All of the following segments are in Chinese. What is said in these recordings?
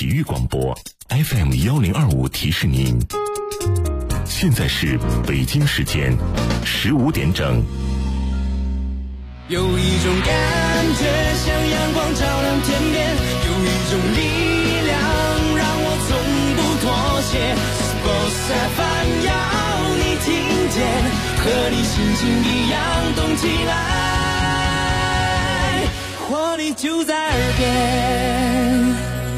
体育广播 FM1025提示您，现在是北京时间15点整。 有一种感觉像阳光照亮天边，有一种力量让我从不妥协。Sports FM 要你听见，和你心情一样动起来，活力就在耳边。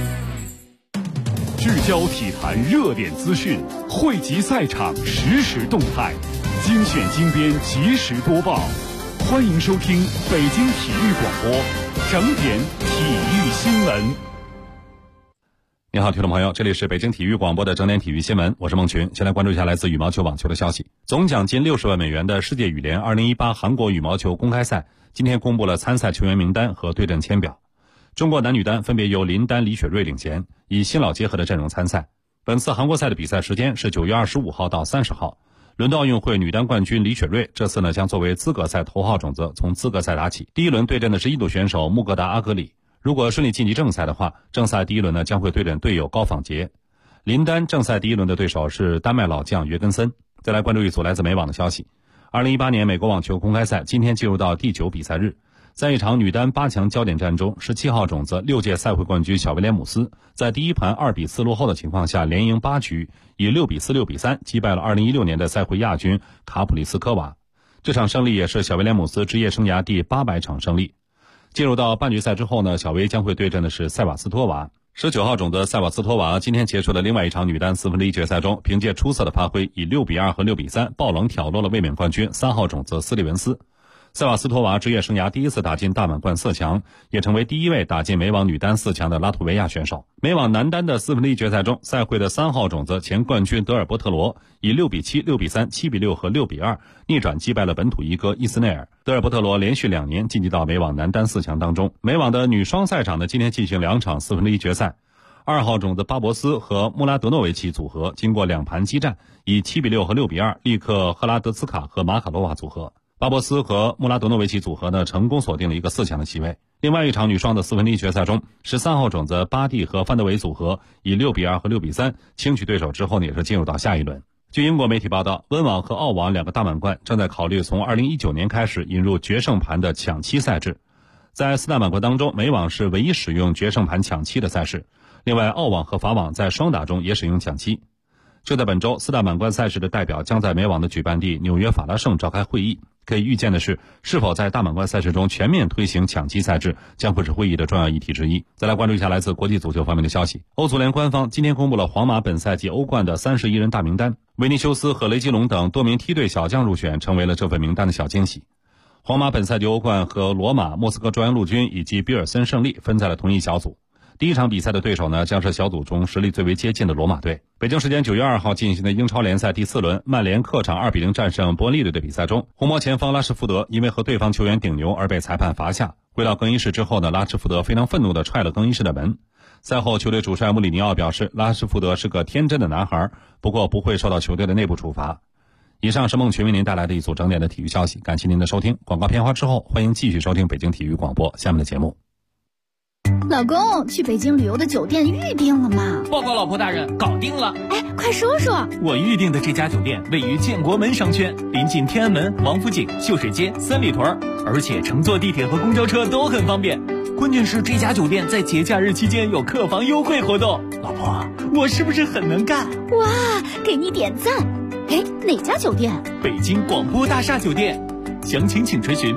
聚焦体坛热点资讯，汇集赛场实时动态，精选精编及时播报。欢迎收听北京体育广播整点体育新闻。 你好，听众朋友，这里是北京体育广播的整点体育新闻，我是孟群。先来关注一下来自羽毛球网球的消息。总奖金60万美元的世界羽联2018韩国羽毛球公开赛今天公布了参赛球员名单和对阵签表。中国男女单分别由林丹、李雪芮领衔，以新老结合的阵容参赛。本次韩国赛的比赛时间是9月25号到30号。伦敦奥运会女单冠军李雪芮这次将作为资格赛头号种子从资格赛打起。第一轮对阵的是印度选手穆格达阿格里，如果顺利晋级正赛的话，正赛第一轮将会对阵队友高仿杰。林丹正赛第一轮的对手是丹麦老将约根森。再来关注一组来自美网的消息。2018年美国网球公开赛今天进入到第9比赛日。在一场女单8强焦点战中，17号种子6届赛会冠军小威廉姆斯在第一盘2比4落后的情况下连赢8局，以6比4、6比3击败了2016年的赛会亚军卡普里斯科娃。这场胜利也是小威廉姆斯职业生涯第800场胜利。进入到半决赛之后小威将会对阵的是塞瓦斯托娃。19号种子塞瓦斯托娃今天结束的另外一场女单1/4决赛中，凭借出色的发挥，以6比2和6比3爆冷挑落了卫冕冠军3号种子斯利文斯。塞瓦斯托娃职业生涯第一次打进大满贯4强，也成为第一位打进美网女单4强的拉脱维亚选手。美网男单的1/4决赛中，赛会的3号种子前冠军德尔波特罗以6比7、6比3、7比6和6比2逆转击败了本土一哥伊斯内尔。德尔波特罗连续2年晋级到美网男单4强当中。美网的女双赛场今天进行2场1/4决赛。2号种子巴博斯和穆拉德诺维奇组合经过2盘激战，以7比6和6比2力克赫拉德兹卡和马卡罗娃组合。巴博斯和穆拉德诺维奇组合成功锁定了一个4强的席位。另外一场女双的1/4决赛中，13号种子巴蒂和范德韦组合以6比2和6比3轻取对手之后也是进入到下一轮。据英国媒体报道，温网和澳网2个大满贯正在考虑从2019年开始引入决胜盘的抢七赛制。在4大满贯当中，美网是唯一使用决胜盘抢七的赛事，另外澳网和法网在双打中也使用抢七。就在本周，4大满贯赛事的代表将在美网的举办地纽约法拉盛召开会议。可以预见的是，是否在大满贯赛事中全面推行抢七赛制将会是会议的重要议题之一。再来关注一下来自国际足球方面的消息。欧足联官方今天公布了皇马本赛季欧冠的31人大名单，维尼修斯和雷吉隆等多名梯队小将入选，成为了这份名单的小惊喜。皇马本赛季欧冠和罗马、莫斯科中央陆军以及比尔森胜利分在了同一小组。第一场比赛的对手将是小组中实力最为接近的罗马队。北京时间9月2号进行的英超联赛第4轮，曼联客场2比0战胜伯恩利队的比赛中，红魔前锋拉什福德因为和对方球员顶牛而被裁判罚下。回到更衣室之后拉什福德非常愤怒地踹了更衣室的门。赛后球队主帅穆里尼奥表示，拉什福德是个天真的男孩，不过不会受到球队的内部处罚。以上是孟群为您带来的一组整点的体育消息，感谢您的收听。广告片花之后，欢迎继续收听北京体育广播下面的节目。 老公，去北京旅游的酒店预定了吗？ 报告老婆大人，搞定了。 哎，快说说。 我预定的这家酒店位于建国门商圈，临近天安门、王府井、秀水街、三里屯，而且乘坐地铁和公交车都很方便。关键是这家酒店在节假日期间有客房优惠活动。老婆，我是不是很能干？ 哇，给你点赞。哎，哪家酒店？ 北京广播大厦酒店。详情请垂询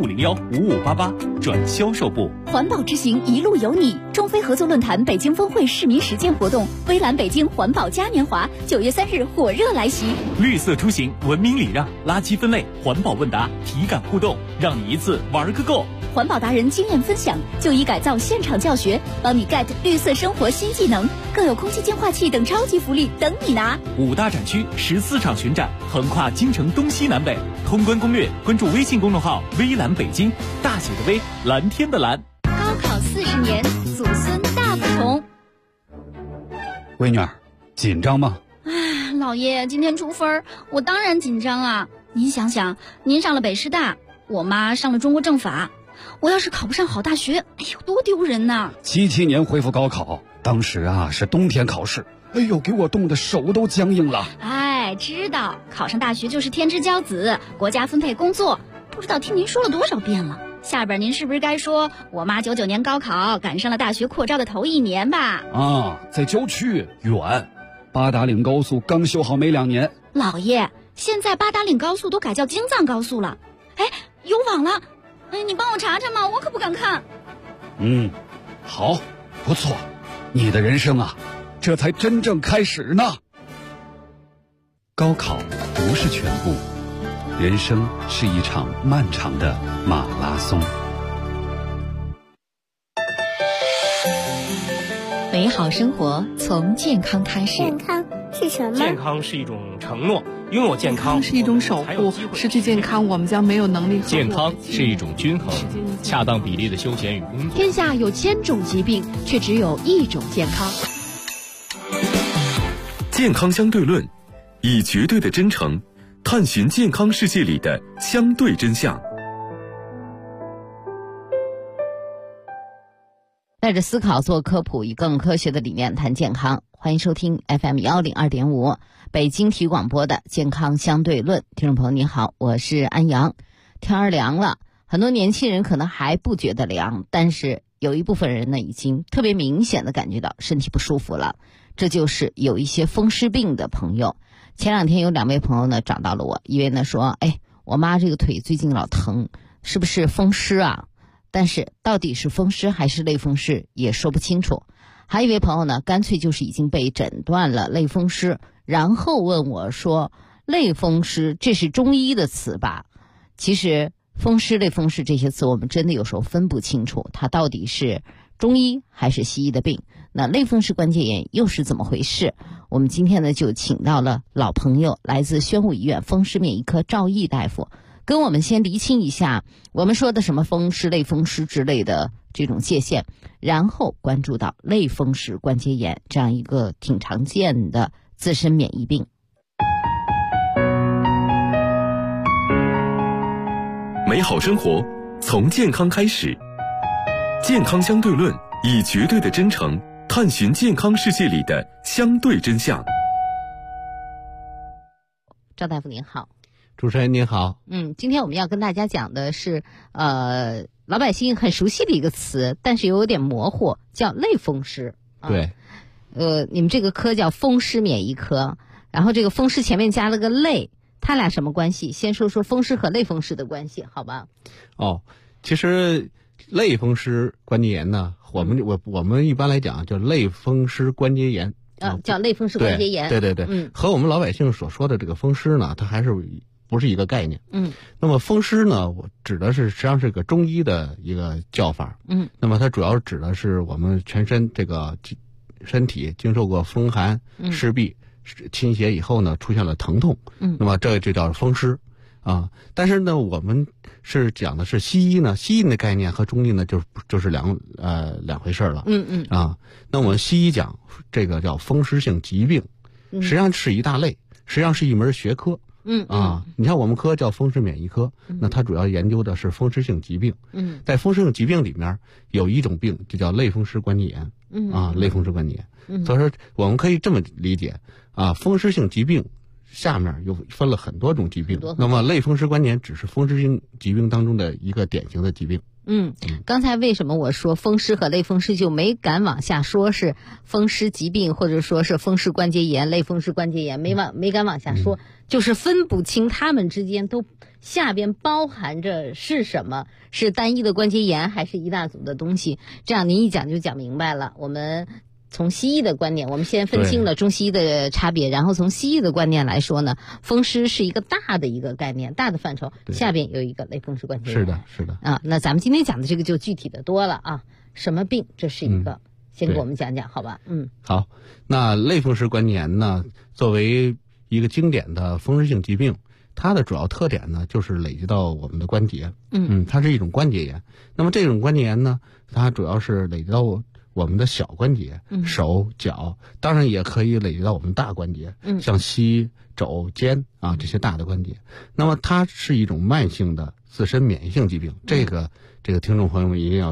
8501-5588转销售部。 环保之行一路有你，中非合作论坛北京峰会市民实践活动，微蓝北京环保嘉年华9月3日火热来袭。 绿色出行，文明礼让，垃圾分类，环保问答，体感互动，让你一次玩个够。 环保达人经验分享，就医改造现场教学，帮你 get 绿色生活新技能，更有空气净化器等超级福利等你拿。 5大展区14场巡展，横跨京城东西南北。通关攻略，关注微信公众号微蓝北京，大写的微，蓝天的蓝。 高考40年，祖孙大不同。 闺女儿，紧张吗？ 哎，老爷，今天出分，我当然紧张啊。您想想，您上了北师大，我妈上了中国政法，我要是考不上好大学，哎呦，多丢人呐！ 77年恢复高考， 当时啊是冬天考试，哎呦，给我冻得手都僵硬了。 哎，知道考上大学就是天之骄子，国家分配工作，不知道听您说了多少遍了。下边您是不是该说我妈99年高考赶上了大学扩招的头1年吧？ 啊，在郊区远，八达岭高速刚修好没2年。 老爷，现在八达岭高速都改叫京藏高速了。哎，有网了，你帮我查查嘛，我可不敢看。 好，不错，你的人生啊，这才真正开始呢。高考不是全部，人生是一场漫长的马拉松。 美好生活从健康开始。 健康是什么？ 健康是一种承诺，拥有健康是一种守护，失去健康我们将没有能力。 健康是一种均衡，恰当比例的休闲与工作。 天下有1000种疾病，却只有1种健康。 健康相对论，以绝对的真诚探寻健康世界里的相对真相。 带着思考做科普，以更科学的理念谈健康。欢迎收听 FM 102.5北京体育广播的健康相对论。听众朋友你好，我是安阳。天儿凉了，很多年轻人可能还不觉得凉，但是有一部分人呢已经特别明显的感觉到身体不舒服了，这就是有一些风湿病的朋友。前2天有2位朋友呢找到了我，一位呢说，我妈这个腿最近老疼，是不是风湿啊？但是到底是风湿还是类风湿也说不清楚。还有一位朋友呢，干脆就是已经被诊断了类风湿，然后问我说，类风湿这是中医的词吧？其实风湿、类风湿这些词我们真的有时候分不清楚，它到底是中医还是西医的病。那类风湿关节炎又是怎么回事？我们今天呢就请到了老朋友，来自宣武医院风湿免疫科赵毅大夫，跟我们先厘清一下我们说的什么风湿、类风湿之类的这种界限，然后关注到类风湿关节炎这样一个挺常见的自身免疫病。 美好生活从健康开始，健康相对论，以绝对的真诚探寻健康世界里的相对真相。 赵大夫您好。 主持人您好。 今天我们要跟大家讲的是老百姓很熟悉的一个词，但是有点模糊，叫类风湿。 对。 你们这个科叫风湿免疫科，然后这个风湿前面加了个类，它俩什么关系？先说说风湿和类风湿的关系，好吧？ 其实类风湿关节炎呢，我们一般来讲叫类风湿关节炎。 叫类风湿关节炎。 对，和我们老百姓所说的这个风湿呢，它还是不是一个概念。那么风湿呢，我指的是实际上是个中医的一个叫法。那么它主要指的是我们全身这个身体经受过风寒、湿痹、侵袭以后呢，出现了疼痛。那么这就叫风湿啊。但是呢，我们是讲的是西医呢，西医的概念和中医呢就是两回事了。那我们西医讲这个叫风湿性疾病，实际上是一大类，实际上是一门学科。你看我们科叫风湿免疫科，那它主要研究的是风湿性疾病。在风湿性疾病里面有一种病就叫类风湿关节炎。类风湿关节炎。所以说我们可以这么理解风湿性疾病下面又分了很多种疾病，那么类风湿关节炎只是风湿性疾病当中的一个典型的疾病。 刚才为什么我说风湿和类风湿就没敢往下说是风湿疾病，或者说是风湿关节炎、类风湿关节炎，没敢往下说，就是分不清他们之间都下边包含着是什么，是单一的关节炎还是一大组的东西。这样您一讲就讲明白了。我们从西医的观点，我们先分清了中西医的差别，然后从西医的观念来说呢，风湿是一个大的一个概念，大的范畴，下边有一个类风湿关节炎。 是的那咱们今天讲的这个就具体的多了啊，什么病？这是一个，先给我们讲讲，好吧？ 好，那类风湿关节炎呢，作为一个经典的风湿性疾病，它的主要特点呢，就是累积到我们的关节。它是一种关节炎。那么这种关节炎呢，它主要是累积到我们的小关节，手脚，当然也可以累积到我们大关节，像膝、肘、肩这些大的关节。那么它是一种慢性的自身免疫性疾病，这个听众朋友们一定要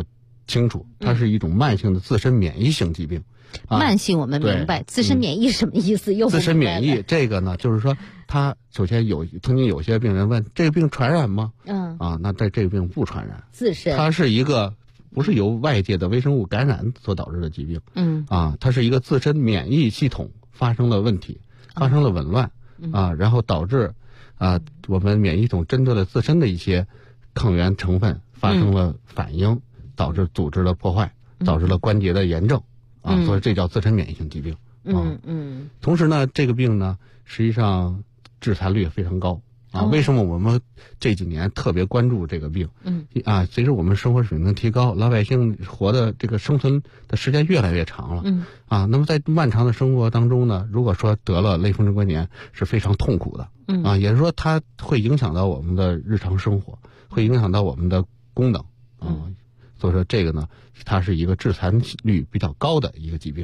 清楚，它是一种慢性的自身免疫性疾病。 慢性我们明白，自身免疫什么意思？又自身免疫这个呢，就是说，它首先曾经有些病人问，这个病传染吗？那这个病不传染， 自身， 它是一个不是由外界的微生物感染所导致的疾病。它是一个自身免疫系统发生了问题，发生了紊乱然后导致我们免疫系统针对了自身的一些抗原成分发生了反应，导致组织的破坏，导致了关节的炎症。所以这叫自身免疫性疾病。同时呢，这个病呢，实际上致残率也非常高为什么我们这几年特别关注这个病？随着我们生活水平的提高，老百姓活的这个生存的时间越来越长了。那么在漫长的生活当中呢，如果说得了类风湿关节炎是非常痛苦的。也就是说它会影响到我们的日常生活，会影响到我们的功能。所以说这个呢，它是一个致残率比较高的一个疾病。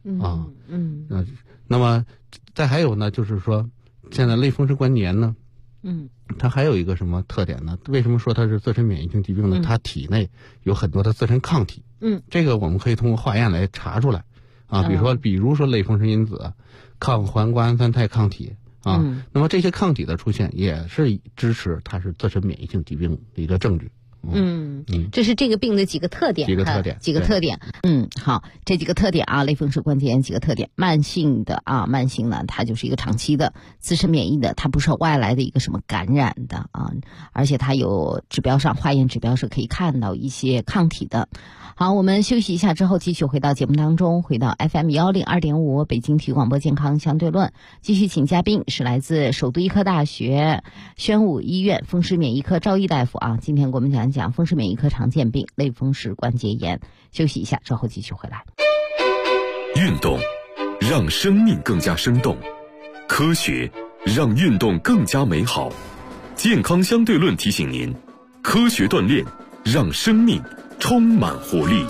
那么再还有呢，就是说现在类风湿关节炎呢，它还有一个什么特点呢？为什么说它是自身免疫性疾病呢？它体内有很多的自身抗体。这个我们可以通过化验来查出来。比如说类风湿因子、抗环胱氨酸肽抗体那么这些抗体的出现也是支持它是自身免疫性疾病的一个证据。 这是这个病的几个特点。好，这几个特点类风湿关节炎几个特点。慢性的慢性呢，它就是一个长期的自身免疫的，它不受外来的一个什么感染的而且它有指标上化验指标是可以看到一些抗体的。好，我们休息一下之后继续回到节目当中，回到 FM102.5 北京体育广播健康相对论，继续请嘉宾是来自首都医科大学宣武医院风湿免疫科赵毅大夫今天给我们讲一讲风湿免疫科常见病类风湿关节炎。休息一下之后继续回来。 运动让生命更加生动，科学让运动更加美好。健康相对论提醒您，科学锻炼让生命充满活力。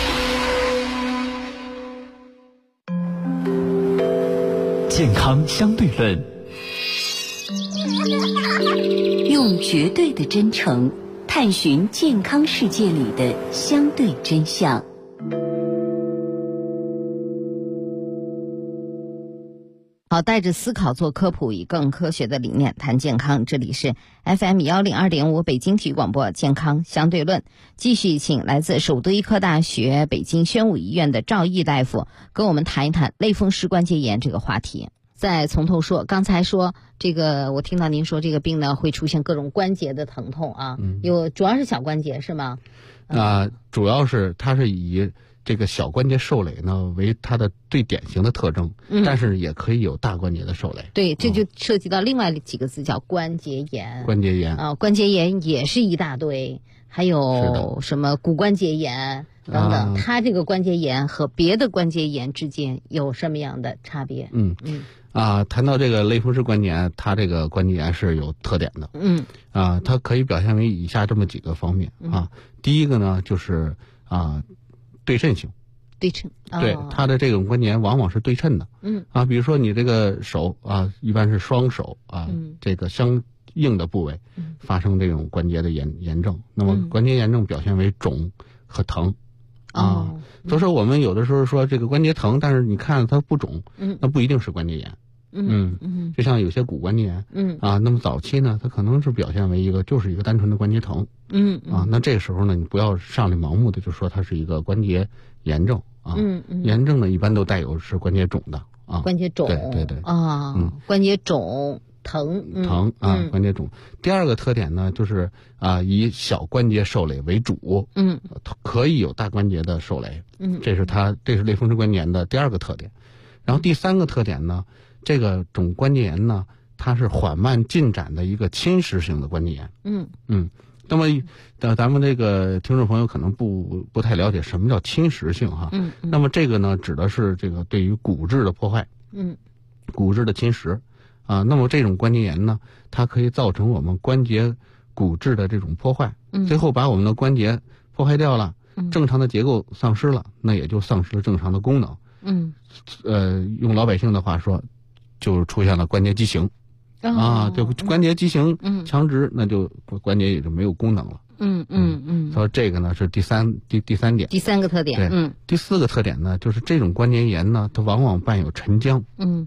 健康相对论， 用绝对的真诚探寻健康世界里的相对真相。 好，带着思考做科普，以更科学的理念谈健康。这里是 FM102.5 北京体育广播健康相对论，继续请来自首都医科大学北京宣武医院的赵毅大夫跟我们谈一谈类风湿关节炎这个话题。再从头说，刚才说这个，我听到您说这个病呢会出现各种关节的疼痛主要是小关节是吗？ 主要是它是以这个小关节受累呢为它的最典型的特征，但是也可以有大关节的受累。 对，这就涉及到另外几个字叫关节炎。 关节炎关节炎也是一大堆，还有什么骨关节炎等等。它这个关节炎和别的关节炎之间有什么样的差别？ 谈到这个类风湿关节炎，它这个关节炎是有特点的。它可以表现为以下这么几个方面第一个呢就是对称性。 对称， 对，它的这种关节炎往往是对称的。比如说你这个手一般是双手这个相应的部位发生这种关节的炎症，那么关节炎症表现为肿和疼。所以说我们有的时候说这个关节疼，但是你看它不肿，那不一定是关节炎。就像有些骨关节炎，那么早期呢，它可能是表现为就是一个单纯的关节疼，那这个时候呢，你不要上来盲目的就说它是一个关节炎症炎症呢一般都带有是关节肿的关节肿， 对关节肿疼关节肿。第二个特点呢，就是以小关节受累为主，可以有大关节的受累，这是类风湿关节炎的第二个特点。然后第三个特点呢，这个种关节炎呢，它是缓慢进展的一个侵蚀性的关节炎。那么咱们这个听众朋友可能不太了解什么叫侵蚀性那么这个呢，指的是这个对于骨质的破坏，骨质的侵蚀那么这种关节炎呢，它可以造成我们关节骨质的这种破坏，最后把我们的关节破坏掉了，正常的结构丧失了，那也就丧失了正常的功能。用老百姓的话说，就出现了关节畸形。就关节畸形强直，那就关节也就没有功能了。 所以这个呢是第三点。 第三个特点。 第4个特点呢，就是这种关节炎呢，它往往伴有晨僵。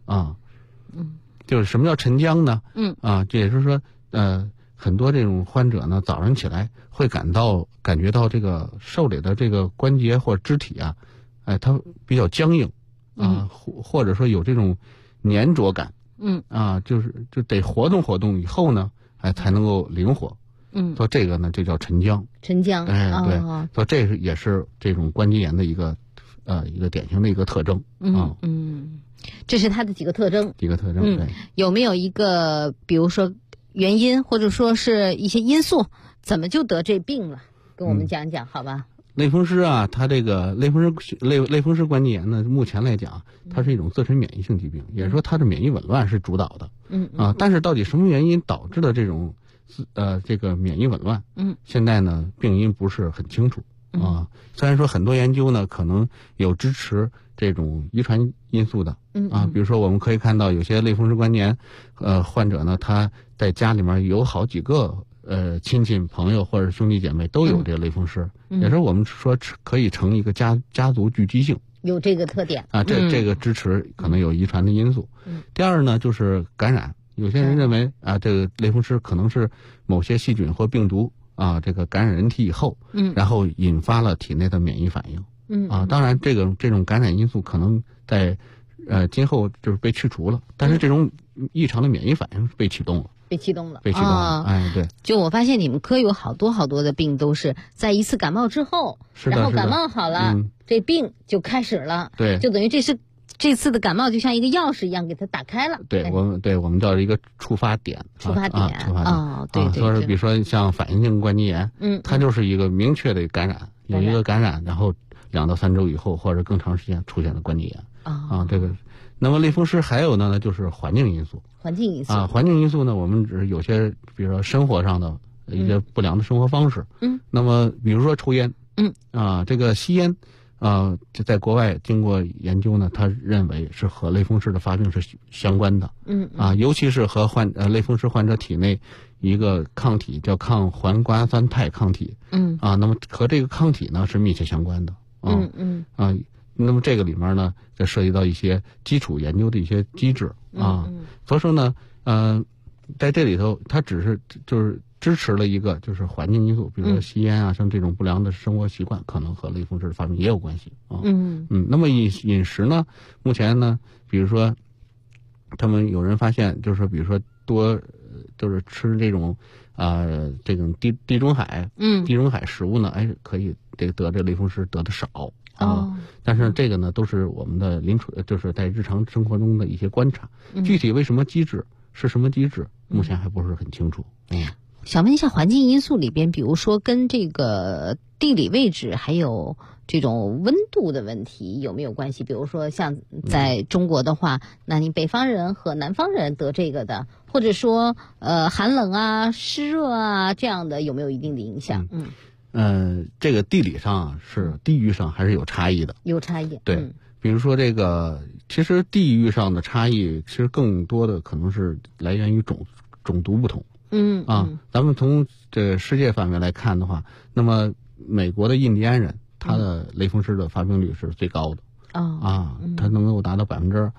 就是什么叫晨僵呢？这也就是说，很多这种患者呢，早上起来会感觉到这个受里的这个关节或者肢体啊，它比较僵硬或者说有这种粘着感。就得活动活动以后呢，才能够灵活。所以这个呢就叫晨僵。 晨僵。 对。所以这也是这种关节炎的一个典型的一个特征。 这是它的几个特征。 对。 有没有一个比如说原因或者说是一些因素，怎么就得这病了？跟我们讲讲好吧。 类风湿啊，它这个类风湿关节炎呢，目前来讲，它是一种自身免疫性疾病，也就是说它的免疫紊乱是主导的。但是到底什么原因导致的这种这个免疫紊乱？现在呢病因不是很清楚。虽然说很多研究呢可能有支持这种遗传因素的。比如说我们可以看到有些类风湿关节炎患者呢，他在家里面有好几个亲戚朋友或者兄弟姐妹都有这个类风湿，也是我们说可以成一个家族聚集性， 有这个特点这个支持可能有遗传的因素。第二呢就是感染，有些人认为这个类风湿可能是某些细菌或病毒这个感染人体以后，然后引发了体内的免疫反应。当然这种感染因素可能在今后就是被去除了，但是这种异常的免疫反应被启动了。 被启动了。 对。 就我发现你们科有好多的病都是在一次感冒之后，然后感冒好了，这病就开始了。 对。 就等于这次的感冒就像一个钥匙一样给它打开了。 对，我们叫一个触发点。 触发点。 对。所以比如说像反应性关节炎，它就是一个明确的感染，有一个感染，然后2到3周以后或者更长时间出现了关节炎。这个。那么类风湿还有呢，就是环境因素。环境因素呢，我们只是有些，比如说生活上的一些不良的生活方式。那么比如说抽烟。这个吸烟，就在国外经过研究呢，他认为是和类风湿的发病是相关的。尤其是和类风湿患者体内一个抗体叫抗环胱氨酸肽抗体。那么和这个抗体呢是密切相关的。那么这个里面呢，就涉及到一些基础研究的一些机制所以说呢，在这里头，它就是支持了一个就是环境因素，比如说吸烟像这种不良的生活习惯，可能和类风湿的发病也有关系那么饮食呢，目前呢，比如说他们有人发现，就是说比如说多就是吃这种这种地中海食物呢，可以得这类风湿得的少。但是这个呢，都是我们的就是在日常生活中的一些观察。具体为什么机制是什么机制，目前还不是很清楚。 想问一下，环境因素里边，比如说跟这个地理位置还有这种温度的问题有没有关系？比如说像在中国的话，那你北方人和南方人得这个的，或者说寒冷湿热这样的，有没有一定的影响？ 这个地理上地域上还是有差异的。有差异。对。比如说这个，其实地域上的差异，其实更多的可能是来源于种族不同。咱们从这个世界范围来看的话，那么美国的印第安人，他的类风湿的发病率是最高的。它能够达到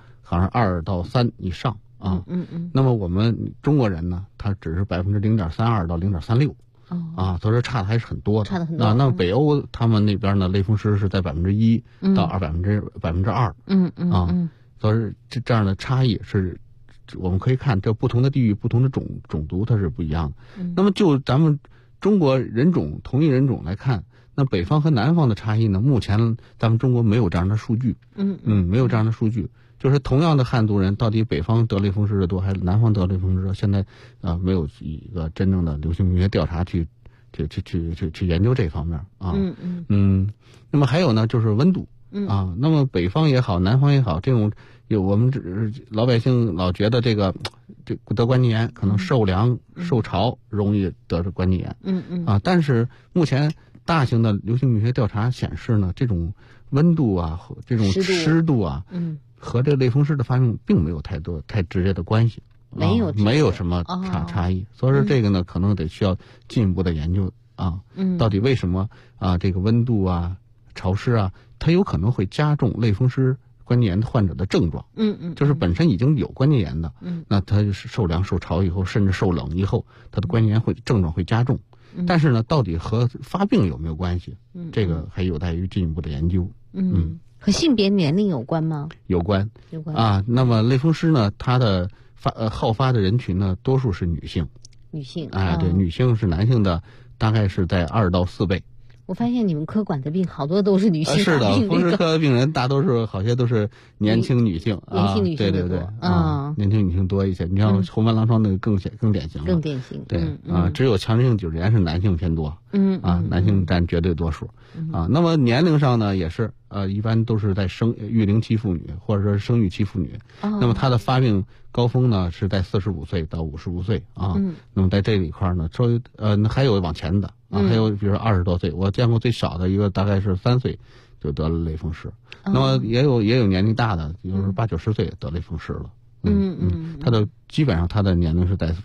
2%到3%以上。那么我们中国人呢，他只是0.32%到0.36%。所以说差的还是很多的。那么北欧他们那边呢，类风湿是在1%到2%。所以这样的差异是，我们可以看这不同的地域、不同的种族它是不一样的。那么就咱们中国同一人种来看，那北方和南方的差异呢，目前咱们中国没有这样的数据。没有这样的数据。就是同样的汉族人，到底北方得类风湿的多还是南方得类风湿多？现在没有一个真正的流行病学调查去研究这方面那么还有呢，就是温度那么北方也好，南方也好，这种我们老百姓老觉得这得关节炎可能受凉受潮容易得这关节炎但是目前大型的流行病学调查显示呢，这种温度这种湿度和这类风湿的发病并没有太直接的关系，没有什么差异。所以说这个呢，可能得需要进一步的研究啊，到底为什么啊这个温度啊、潮湿啊，它有可能会加重类风湿关节炎患者的症状。就是本身已经有关节炎的，那它受凉受潮以后，甚至受冷以后，它的关节炎症状会加重。但是呢，到底和发病有没有关系？这个还有待于进一步的研究。 和性别年龄有关吗？ 有关啊。那么类风湿呢，它的好发的人群呢，多数是女性。对，女性是男性的大概是在2到4倍。 我发现你们科管的病好多都是女性。 是的，风湿科的病人大多数好些都是年轻女性。 年轻女性对年轻女性多一些。你像红斑狼疮那个更典型了。 更典型。 对只有强直性脊柱炎是男性偏多。男性占绝对多数。那么年龄上呢，也是一般都是在育龄期妇女或者说生育期妇女。那么她的发病高峰呢是在45岁到55岁啊。那么在这一块呢，稍微还有往前的还有比如说20多岁，我见过最少的一个大概是3岁就得了类风湿。那么也有年龄大的，比如说80、90岁得类风湿了。他的基本上他的年龄是在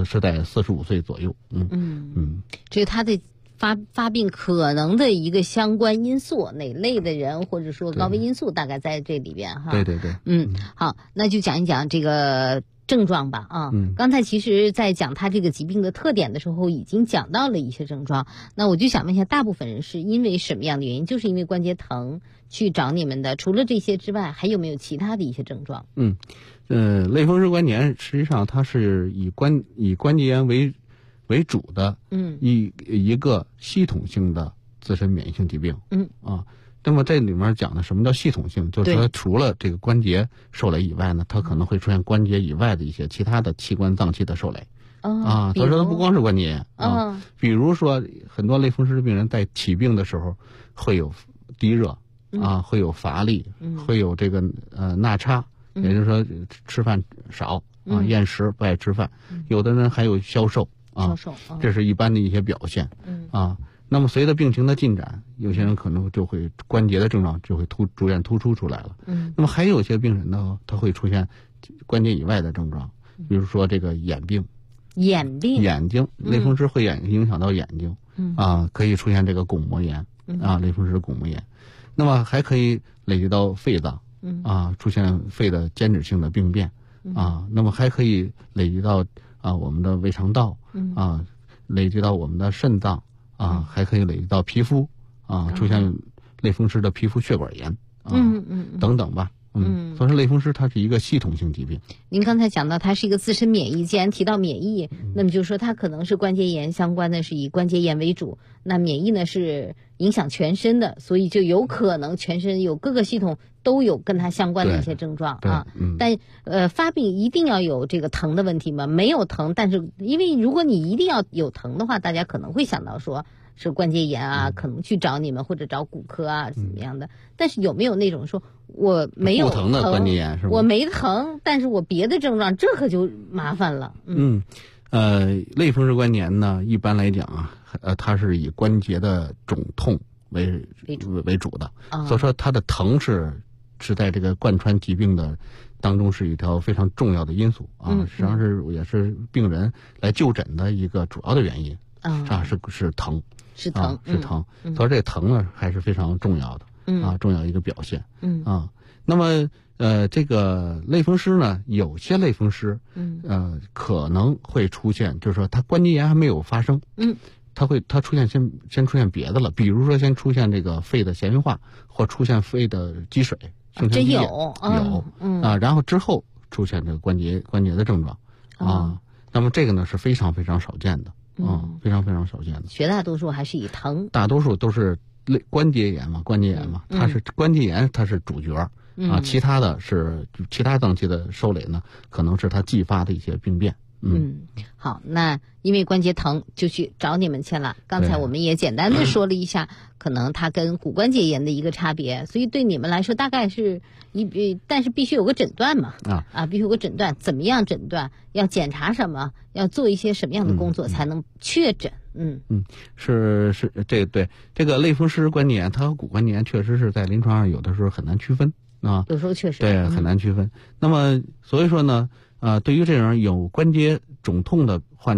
45岁左右。 这是他的发病可能的一个相关因素，哪类的人或者说高危因素大概在这里边哈。 对。 好，那就讲一讲这个症状吧啊。刚才其实在讲他这个疾病的特点的时候已经讲到了一些症状，那我就想问一下，大部分人是因为什么样的原因？就是因为关节疼去找你们的，除了这些之外还有没有其他的一些症状？ 类风湿关节炎实际上它是以关节炎为主的一个系统性的自身免疫性疾病。那么这里面讲的什么叫系统性，就是说除了这个关节受累以外呢，它可能会出现关节以外的一些其他的器官脏器的受累。所以说它不光是关节炎比如说很多类风湿病人在起病的时候会有低热会有乏力，会有这个纳差，也就是说吃饭少厌食，不爱吃饭。有的人还有消瘦这是一般的一些表现。那么随着病情的进展，有些人可能就会关节的症状就会逐渐突出出来了。那么还有一些病人呢，他会出现关节以外的症状，比如说这个眼睛类风湿会影响到眼睛。可以出现这个巩膜炎类风湿巩膜炎。那么还可以累积到肺脏出现肺的间质性的病变那么还可以累积到我们的胃肠道累积到我们的肾脏还可以累积到皮肤出现类风湿的皮肤血管炎等等吧。所以说类风湿它是一个系统性疾病。 您刚才讲到它是一个自身免疫，既然提到免疫，那么就是说它可能是关节炎相关的，是以关节炎为主，那免疫呢是影响全身的，所以就有可能全身有各个系统都有跟它相关的一些症状但发病一定要有这个疼的问题吗？没有疼，但是因为如果你一定要有疼的话，大家可能会想到说是关节炎可能去找你们或者找骨科怎么样的。但是有没有那种说我没有疼的关节炎是吗？ 我没疼，但是我别的症状，这可就麻烦了。 类风湿关节炎呢，一般来讲它是以关节的肿痛为主的，所以说它的疼是在这个贯穿疾病的当中是一条非常重要的因素实际上也是病人来就诊的一个主要的原因是疼。所以这个疼呢还是非常重要的重要一个表现。那么这个类风湿呢，有些类风湿可能会出现，就是说它关节炎还没有发生它出现先出现别的了，比如说先出现这个肺的纤维化，或出现肺的积水， 真有然后之后出现这个关节的症状那么这个呢是非常非常少见的非常非常少见的。 绝大多数还是以疼， 大多数都是关节炎嘛，它是关节炎，它是主角其他的是其他脏器的受累呢，可能是它继发的一些病变。 好，那因为关节疼就去找你们去了。刚才我们也简单的说了一下可能它跟骨关节炎的一个差别，所以对你们来说大概是但是必须有个诊断嘛必须有个诊断。怎么样诊断？要检查什么？要做一些什么样的工作才能确诊？ 是对这个类风湿关节炎，它和骨关节炎确实是在临床上有的时候很难区分有时候确实对很难区分。那么所以说呢对于这种有关节肿痛的患者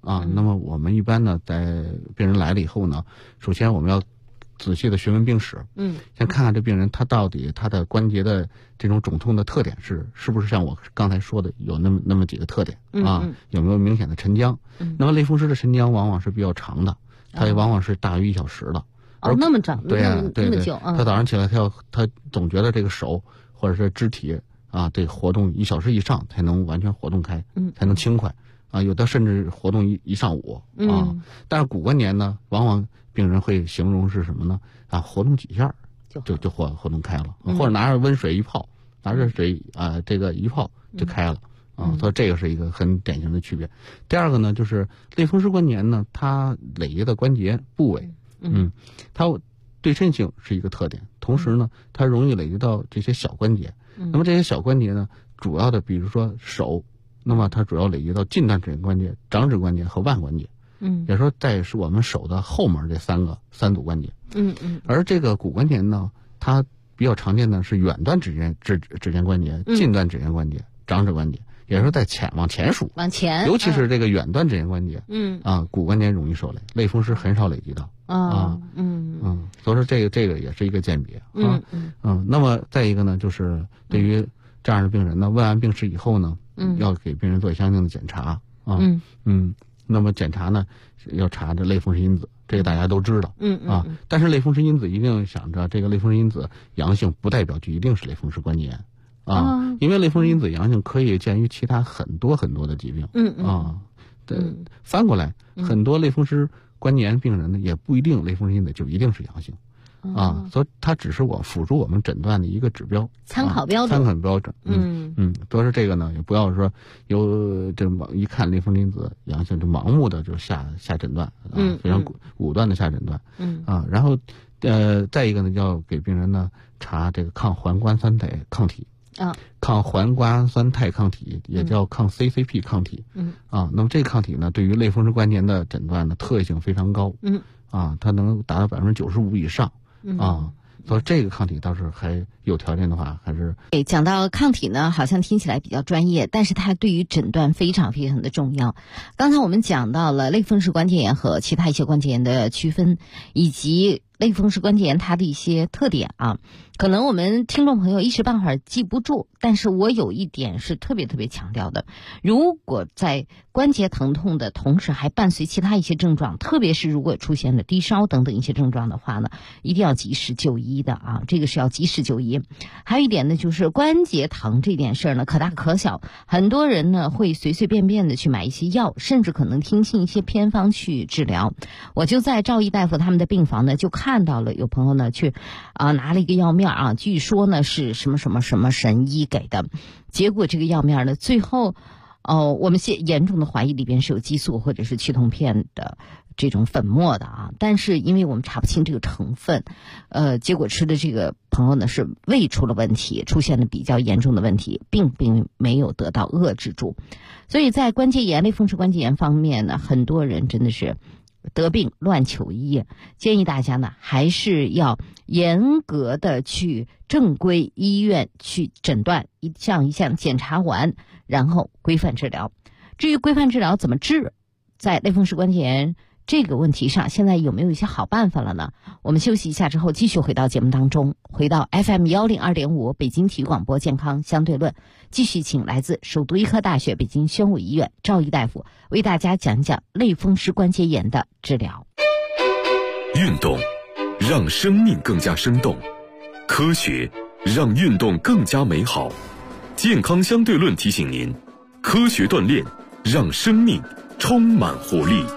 那么我们一般呢，在病人来了以后呢，首先我们要仔细的询问病史，先看看这病人他到底他的关节的这种肿痛的特点是不是像我刚才说的有那么几个特点有没有明显的沉僵？那么类风湿的沉僵往往是比较长的，它也往往是大于1小时的。 那么长， 对呀， 那么久他早上起来他总觉得这个手或者是肢体这活动1小时以上才能完全活动开，才能轻快有的甚至活动一上午但是骨关节呢，往往病人会形容是什么呢？活动几下就活动开了，或者拿着温水一泡，拿热水这个一泡就开了所以这个是一个很典型的区别。第二个呢，就是类风湿关节呢，它累积的关节部位，它对称性是一个特点，同时呢，它容易累积到这些小关节。那么这些小关节呢，主要的比如说手，那么它主要累积到近段指间关节、掌指关节和腕关节。也就是说在是我们手的后面这三组关节。而这个骨关节呢，它比较常见的是远端指间关节、近段指间关节、掌指关节，也就是说在往前数，尤其是这个远端指间关节，骨关节容易受累，类风湿很少累积到所以说这个也是一个鉴别那么再一个呢，就是对于这样的病人呢，问完病史以后呢，要给病人做相应的检查那么检查呢，要查这类风湿因子，这个大家都知道但是类风湿因子一定想着，这个类风湿因子阳性不代表就一定是类风湿关节炎因为类风湿因子阳性可以见于其他很多的疾病翻过来很多类风湿关节炎病人呢，也不一定类风湿因子就一定是阳性所以它只是辅助我们诊断的一个指标， 参考标准。 所以说这个呢，也不要说一看类风湿因子阳性就盲目的就下诊断非常武断的下诊断然后再一个呢，要给病人呢查这个抗环胱酸肽抗体抗环胱酸肽抗体也叫抗 CCP 抗体那么这个抗体呢，对于类风湿关节的诊断呢，特异性非常高它能达到95%以上所以这个抗体倒是还有条件的话，还是讲到抗体呢，好像听起来比较专业，但是它对于诊断非常非常的重要。刚才我们讲到了类风湿关节炎和其他一些关节炎的区分，以及类风湿关节炎它的一些特点可能我们听众朋友一时半会儿记不住，但是我有一点是特别强调的，如果在关节疼痛的同时还伴随其他一些症状，特别是如果出现了低烧等等一些症状的话呢，一定要及时就医的这个是要及时就医。还有一点呢，就是关节疼这件事呢，可大可小，很多人呢会随便的去买一些药，甚至可能听信一些偏方去治疗。我就在赵毅大夫他们的病房呢，就看到了有朋友呢去拿了一个药面据说呢是什么神医给的，结果这个药面呢最后我们严重的怀疑里边是有激素或者是去痛片的这种粉末的但是因为我们查不清这个成分结果吃的这个朋友呢是胃出了问题，出现了比较严重的问题，并没有得到遏制住。所以在关节炎类风湿关节炎方面呢，很多人真的是得病乱求医，建议大家呢还是要严格的去正规医院去诊断，一项一项检查完，然后规范治疗。至于规范治疗怎么治，在类风湿关节炎这个问题上，现在有没有一些好办法了呢？我们休息一下之后继续回到节目当中，回到 FM102.5 北京体育广播健康相对论，继续请来自首都医科大学北京宣武医院赵毅大夫为大家讲讲类风湿关节炎的治疗。 运动让生命更加生动，科学让运动更加美好。健康相对论提醒您，科学锻炼让生命充满活力。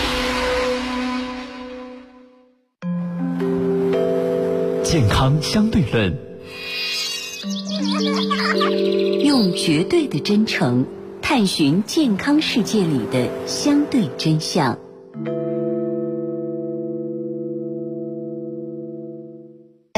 健康相对论， 用绝对的真诚探寻健康世界里的相对真相。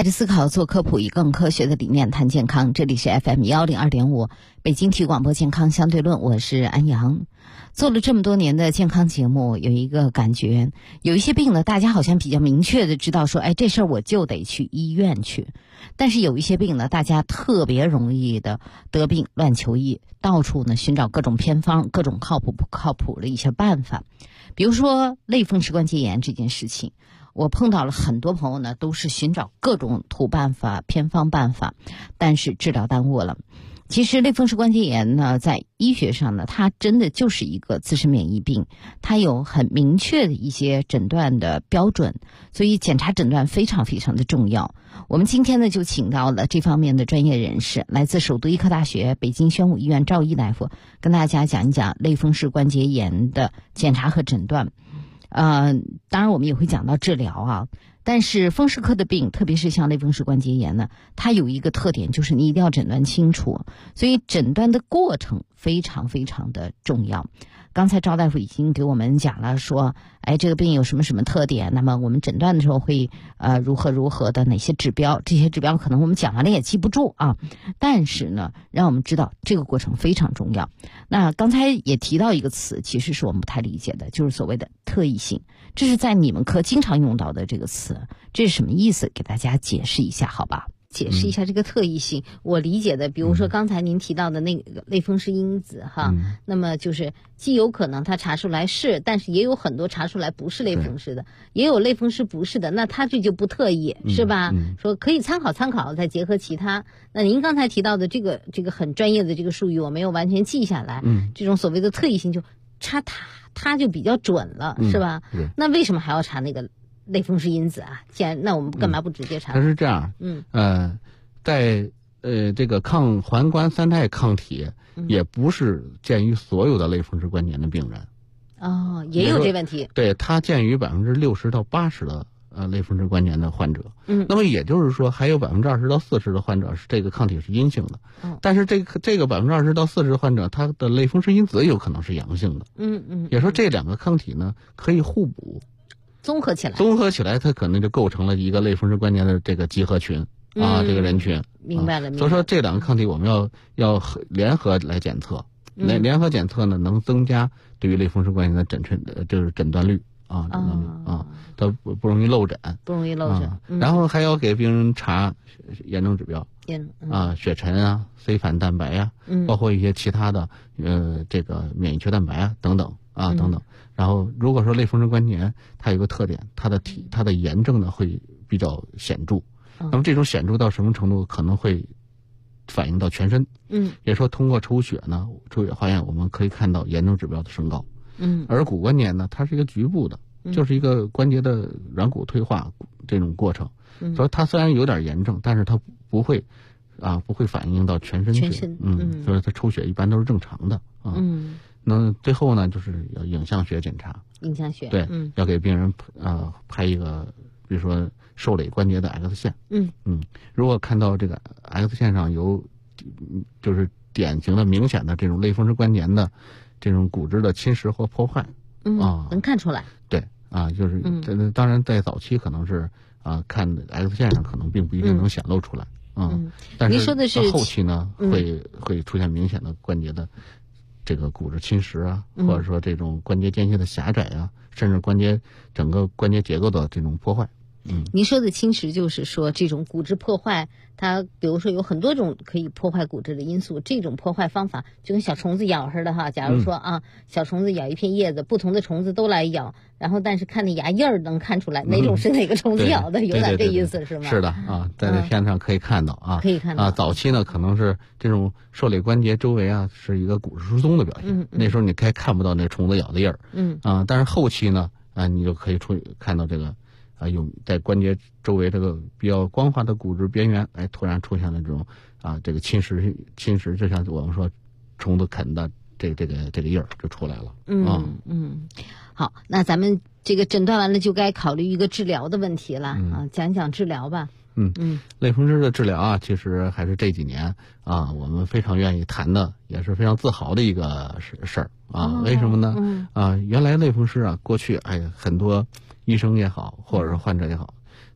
着思考做科普，以更科学的理念谈健康。这里是 FM102.5 北京体育广播健康相对论，我是安阳。做了这么多年的健康节目，有一个感觉，有一些病呢，大家好像比较明确的知道说，这事儿我就得去医院去。但是有一些病呢，大家特别容易的得病乱求医，到处呢寻找各种偏方，各种靠谱不靠谱的一些办法。比如说类风湿关节炎这件事情，我碰到了很多朋友呢，都是寻找各种土办法、偏方办法，但是治疗耽误了。其实类风湿关节炎呢，在医学上呢，它真的就是一个自身免疫病，它有很明确的一些诊断的标准，所以检查诊断非常非常的重要。我们今天呢，就请到了这方面的专业人士，来自首都医科大学北京宣武医院赵一大夫，跟大家讲一讲类风湿关节炎的检查和诊断。当然我们也会讲到治疗啊。但是风湿科的病，特别是像类风湿关节炎呢，它有一个特点，就是你一定要诊断清楚，所以诊断的过程非常非常的重要。刚才赵大夫已经给我们讲了说，这个病有什么什么特点，那么我们诊断的时候会如何的哪些指标，这些指标可能我们讲完了也记不住啊，但是呢让我们知道这个过程非常重要。那刚才也提到一个词，其实是我们不太理解的，就是所谓的特异性，这是在你们科经常用到的这个词，这是什么意思？给大家解释一下好吧。解释一下这个特异性，我理解的，比如说刚才您提到的那个类风湿因子哈，那么就是既有可能它查出来是，但是也有很多查出来不是类风湿的，也有类风湿不是的，那它这就不特异，是吧？说可以参考参考，再结合其他。那您刚才提到的这个很专业的这个术语，我没有完全记下来，这种所谓的特异性就查它就比较准了，是吧？那为什么还要查那个类风湿因子啊？既然那我们干嘛不直接查？ 它是这样，在这个抗环冠三肽抗体也不是见于所有的类风湿关节炎的病人。 哦，也有这问题。 对，它见于60%到80%的类风湿关节炎的患者。那么也就是说，还有20%到40%的患者是这个抗体是阴性的。但是这个20%到40%的患者，他的类风湿因子有可能是阳性的。也说这两个抗体呢可以互补。 综合起来， 它可能就构成了一个类风湿关节的这个集合群这个人群。 明白了。 所以说这两个抗体我们要联合来检测，联合检测呢能增加对于类风湿关节的就是诊断率它不容易漏诊。然后还要给病人查炎症指标，血沉C 反蛋白包括一些其他的这个免疫球蛋白等等等等。然后如果说类风湿关节炎它有一个特点，它的炎症呢会比较显著。那么这种显著到什么程度，可能会反映到全身。也说通过抽血化验，我们可以看到炎症指标的升高。而骨关节呢，它是一个局部的，就是一个关节的软骨退化这种过程。所以它虽然有点炎症，但是它不会反映到全身去。所以它抽血一般都是正常的。那最后呢，就是要影像学检查。对，要给病人拍一个，比如说受累关节的 X 线。如果看到这个 X 线上有就是典型的明显的这种类风湿关节的这种骨质的侵蚀或破坏， 能看出来。 对就是当然在早期可能是看 X 线上可能并不一定能显露出来。但是您说的是后期呢会出现明显的关节的这个骨质侵蚀或者说这种关节间隙的狭窄甚至整个关节结构的这种破坏。 您说的侵蚀就是说这种骨质破坏，它比如说有很多种可以破坏骨质的因素，这种破坏方法就跟小虫子咬似的哈。假如说小虫子咬一片叶子，不同的虫子都来咬，然后但是看那牙印儿能看出来哪种是哪个虫子咬的，有点这意思是吗？ 是的在那片子上可以看到可以看到早期呢可能是这种受累关节周围是一个骨质疏松的表现，那时候你看不到那虫子咬的印儿。但是后期呢你就可以看到这个有在关节周围这个比较光滑的骨质边缘，突然出现了这种这个侵蚀，就像我们说虫子啃的这个印儿就出来了。 好，那咱们这个诊断完了，就该考虑一个治疗的问题了讲讲治疗吧。 类风湿的治疗其实还是这几年我们非常愿意谈的，也是非常自豪的一个事儿为什么呢？原来类风湿过去很多医生也好，或者是患者也好，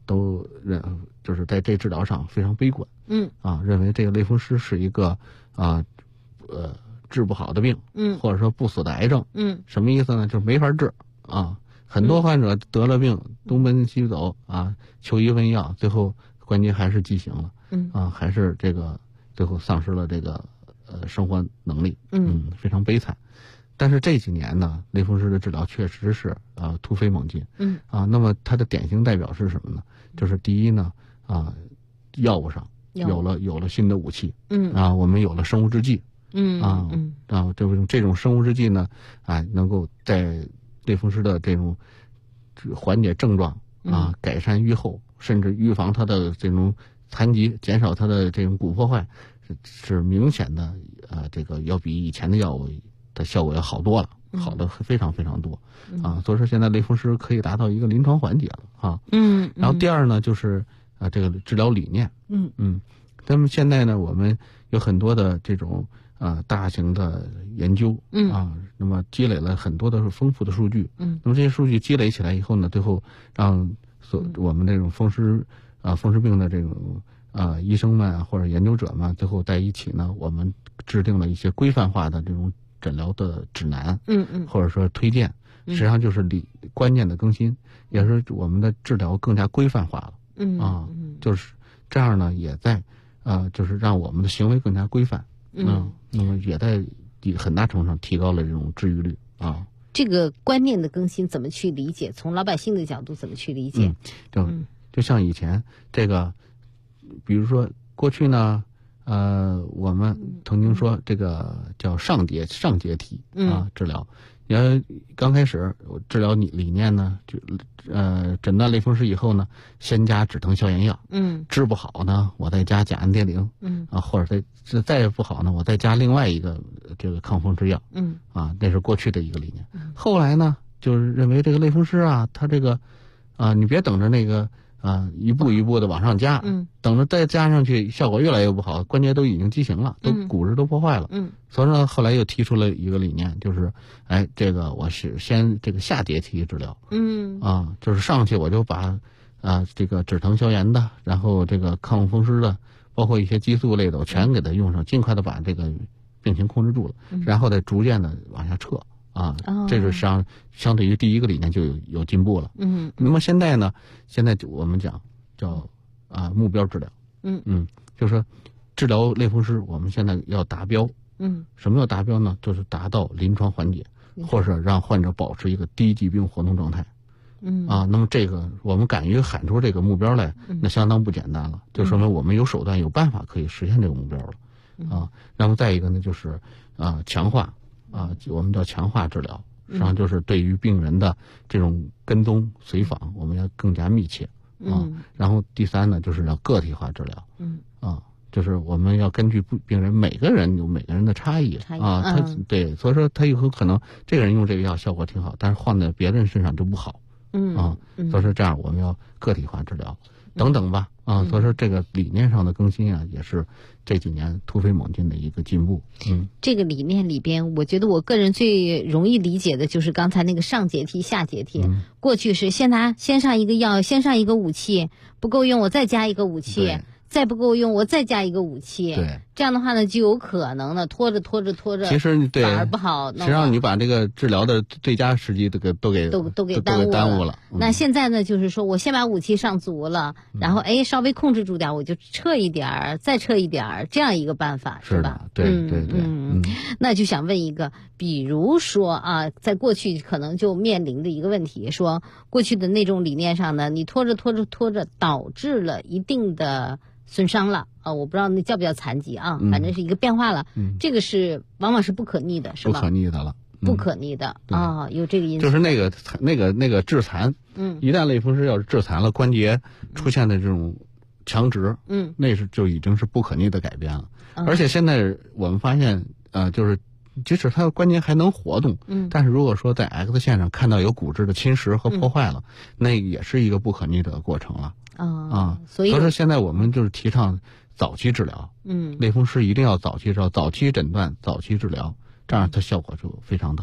都就是在这治疗上非常悲观。认为这个类风湿是一个治不好的病，或者说不死的癌症。什么意思呢？就是没法治啊。很多患者得了病，东奔西走啊，求医问药，最后关节还是畸形了，还是这个最后丧失了这个生活能力，非常悲惨。但是这几年呢，类风湿的治疗确实是突飞猛进，那么它的典型代表是什么呢？就是第一呢，药物上有了新的武器，我们有了生物制剂，这种生物制剂呢，能够在类风湿的这种缓解症状改善预后，甚至预防它的这种残疾，减少它的这种骨破坏，是明显的这个要比以前的药物的效果要好多了，好的非常非常多所以说现在类风湿可以达到一个临床缓解了然后第二呢，就是这个治疗理念，那么现在呢，我们有很多的这种大型的研究那么积累了很多的丰富的数据，那么这些数据积累起来以后呢，最后让我们这种风湿病的这种医生们或者研究者们最后在一起呢，我们制定了一些规范化的这种诊疗的指南，或者说推荐，实际上就是观念的更新，也是我们的治疗更加规范化了，就是这样呢，也在就是让我们的行为更加规范，那么也在很大程度上提高了这种治愈率这个观念的更新怎么去理解？从老百姓的角度怎么去理解？ 就像以前这个，比如说过去呢，我们曾经说这个叫上阶梯治疗。刚开始治疗理念呢，就诊断类风湿以后呢，先加止疼消炎药，治不好呢，我再加甲氨蝶呤，或者再不好呢，我再加另外一个这个抗风湿药，那是过去的一个理念。后来呢，就是认为这个类风湿它这个你别等着那个一步一步的往上加，等着再加上去，效果越来越不好，关节都已经畸形了，都骨质都破坏了，所以呢，后来又提出了一个理念，就是这个我是先这个下阶梯治疗，就是上去我就把这个止疼消炎的，然后这个抗风湿的，包括一些激素类的，我全给它用上，尽快的把这个病情控制住了，然后再逐渐的往下撤。这是相对于第一个理念就有进步了。那么现在呢？现在我们讲叫目标治疗。就是说治疗类风湿，我们现在要达标。什么叫达标呢？就是达到临床缓解，或者让患者保持一个低疾病活动状态。那么这个我们敢于喊出这个目标来，那相当不简单了，就说明我们有手段、有办法可以实现这个目标了。那么再一个呢，就是强化。我们叫强化治疗，实际上就是对于病人的这种跟踪随访，我们要更加密切然后第三呢，就是要个体化治疗，就是我们要根据病人每个人有每个人的差异他对，所以说他有可能这个人用这个药效果挺好，但是换在别人身上就不好，所以说这样我们要个体化治疗等等吧。所以说这个理念上的更新也是这几年突飞猛进的一个进步。 这个理念里边，我觉得我个人最容易理解的就是刚才那个上阶梯、下阶梯。过去是先上一个药，先上一个武器，不够用我再加一个武器，再不够用我再加一个武器。对，这样的话呢，就有可能呢拖着， 其实对反而不好弄。 实际上你把这个治疗的最佳时机都给耽误了。 那现在呢，就是说我先把武器上足了，然后稍微控制住点，我就撤一点，再撤一点，这样一个办法是吧？ 对。 那就想问一个，比如说在过去可能就面临着一个问题，说过去的那种理念上呢，你拖着，导致了一定的损伤了我不知道那叫不叫残疾反正是一个变化了。这个是往往是不可逆的，是吧？ 不可逆的了。 不可逆的有这个因素。 就是那个致残，一旦类风湿要是致残了，关节出现的这种强直，那就已经是不可逆的改变了。而且现在我们发现就是即使它的关节还能活动，但是如果说在 X 线上看到有骨质的侵蚀和破坏了，那也是一个不可逆的过程了。所以说现在我们就是提倡早期治疗，类风湿一定要早期治疗、早期诊断、早期治疗，这样它效果就非常的好。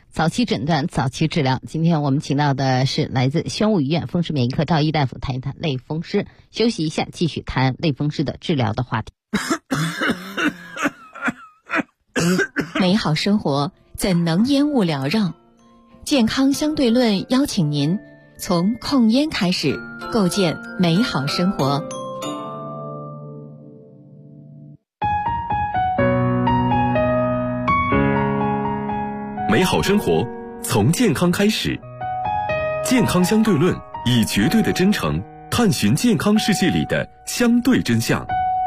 早期诊断、早期治疗。今天我们请到的是来自宣武医院风湿免疫科赵一大夫，谈一谈类风湿。休息一下，继续谈类风湿的治疗的话题。 美好生活怎能烟雾缭绕？健康相对论邀请您从控烟开始，构建美好生活。 美好生活从健康开始，健康相对论以绝对的真诚探寻健康世界里的相对真相。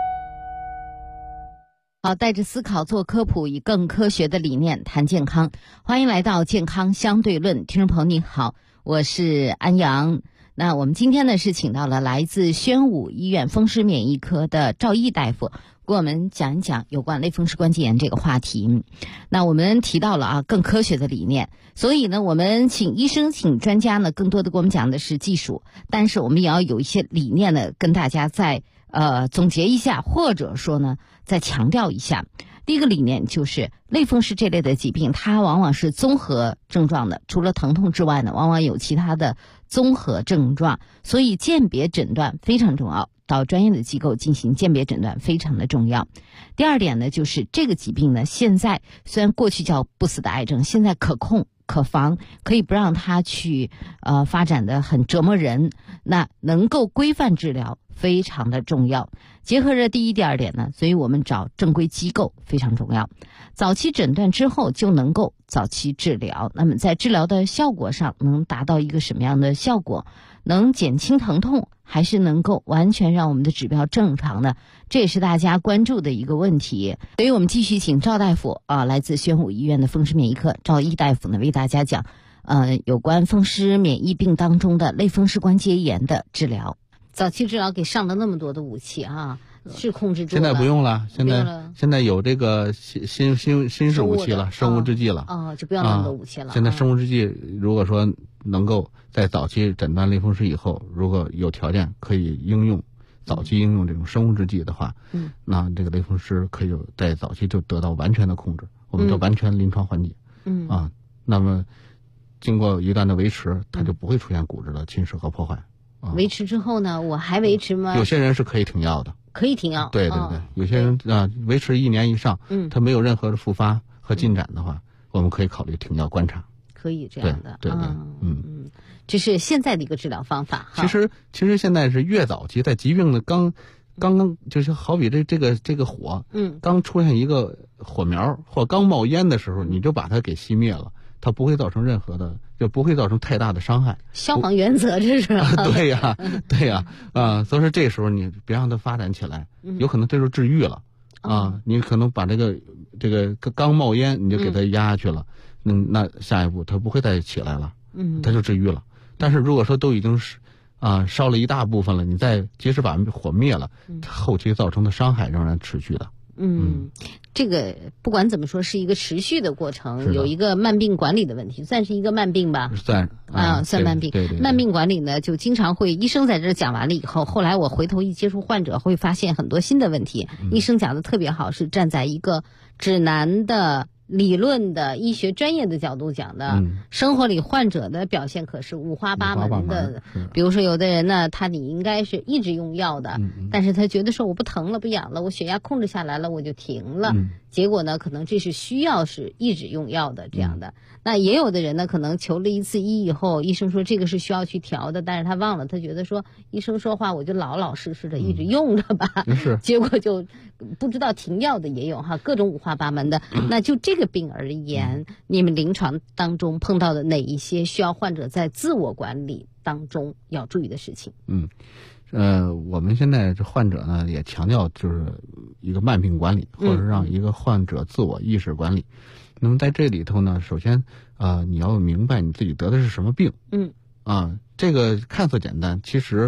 好，带着思考做科普，以更科学的理念谈健康。欢迎来到健康相对论，听众朋友您好，我是安阳。那我们今天呢是请到了来自宣武医院风湿免疫科的赵毅大夫，给我们讲一讲有关类风湿关节炎这个话题。那我们提到了更科学的理念，所以呢我们请医生请专家呢更多的给我们讲的是技术，但是我们也要有一些理念呢跟大家再总结一下，或者说呢再强调一下。第一个理念就是类风湿这类的疾病，它往往是综合症状的，除了疼痛之外呢，往往有其他的综合症状，所以鉴别诊断非常重要，到专业的机构进行鉴别诊断非常的重要。第二点呢，就是这个疾病呢，现在虽然过去叫不死的癌症，现在可控可防，可以不让它去发展的很折磨人，那能够规范治疗非常的重要。结合着第一、第二点呢，所以我们找正规机构非常重要。早期诊断之后就能够早期治疗，那么在治疗的效果上能达到一个什么样的效果？能减轻疼痛，还是能够完全让我们的指标正常呢？这也是大家关注的一个问题。所以我们继续请赵大夫来自宣武医院的风湿免疫科赵一大夫呢，为大家讲有关风湿免疫病当中的类风湿关节炎的治疗。早期治疗给上了那么多的武器是控制住了。 现在不用了，现在有这个新式武器了，生物制剂了。 就不要那么多武器了。 现在生物制剂如果说能够在早期诊断类风湿以后，如果有条件可以早期应用这种生物制剂的话，那这个类风湿可以在早期就得到完全的控制，我们叫完全临床缓解。那么经过一段的维持，它就不会出现骨质的侵蚀和破坏。 维持之后呢，我还维持吗？ 有些人是可以停药的。 可以停药。 对，有些人维持1年以上，他没有任何的复发和进展的话，我们可以考虑停药观察。 可以这样的。 对， 这是现在的一个治疗方法。 其实现在是越早期，在疾病的刚就是好比这个火，刚出现一个火苗或刚冒烟的时候，你就把它给熄灭了，它不会造成任何的，就不会造成太大的伤害。 消防原则这是。 对呀，所以说这时候你别让它发展起来，有可能这时候治愈了你可能把这个刚冒烟你就给它压下去了，那下一步它不会再起来了，它就治愈了。但是如果说都已经是烧了一大部分了，你再即使把火灭了，后期造成的伤害仍然持续的。 这个不管怎么说是一个持续的过程，有一个慢病管理的问题，算是一个慢病吧？算慢病。 对。 慢病管理呢，就经常会医生在这讲完了以后，后来我回头一接触患者，会发现很多新的问题。医生讲的特别好，是站在一个指南的理论的医学专业的角度讲的，生活里患者的表现可是五花八门的。比如说有的人呢，你应该是一直用药的，但是他觉得说我不疼了不痒了，我血压控制下来了我就停了，结果呢可能这是需要是一直用药的这样的。那也有的人呢，可能求了一次医以后，医生说这个是需要去调的，但是他忘了，他觉得说医生说话我就老老实实的一直用着吧，结果就不知道停药的也有各种五花八门的。那就这个病而言，你们临床当中碰到的哪一些需要患者在自我管理当中要注意的事情？ 我们现在这患者呢也强调就是一个慢病管理，或者让一个患者自我意识管理。那么在这里头呢，首先你要明白你自己得的是什么病。这个看似简单，其实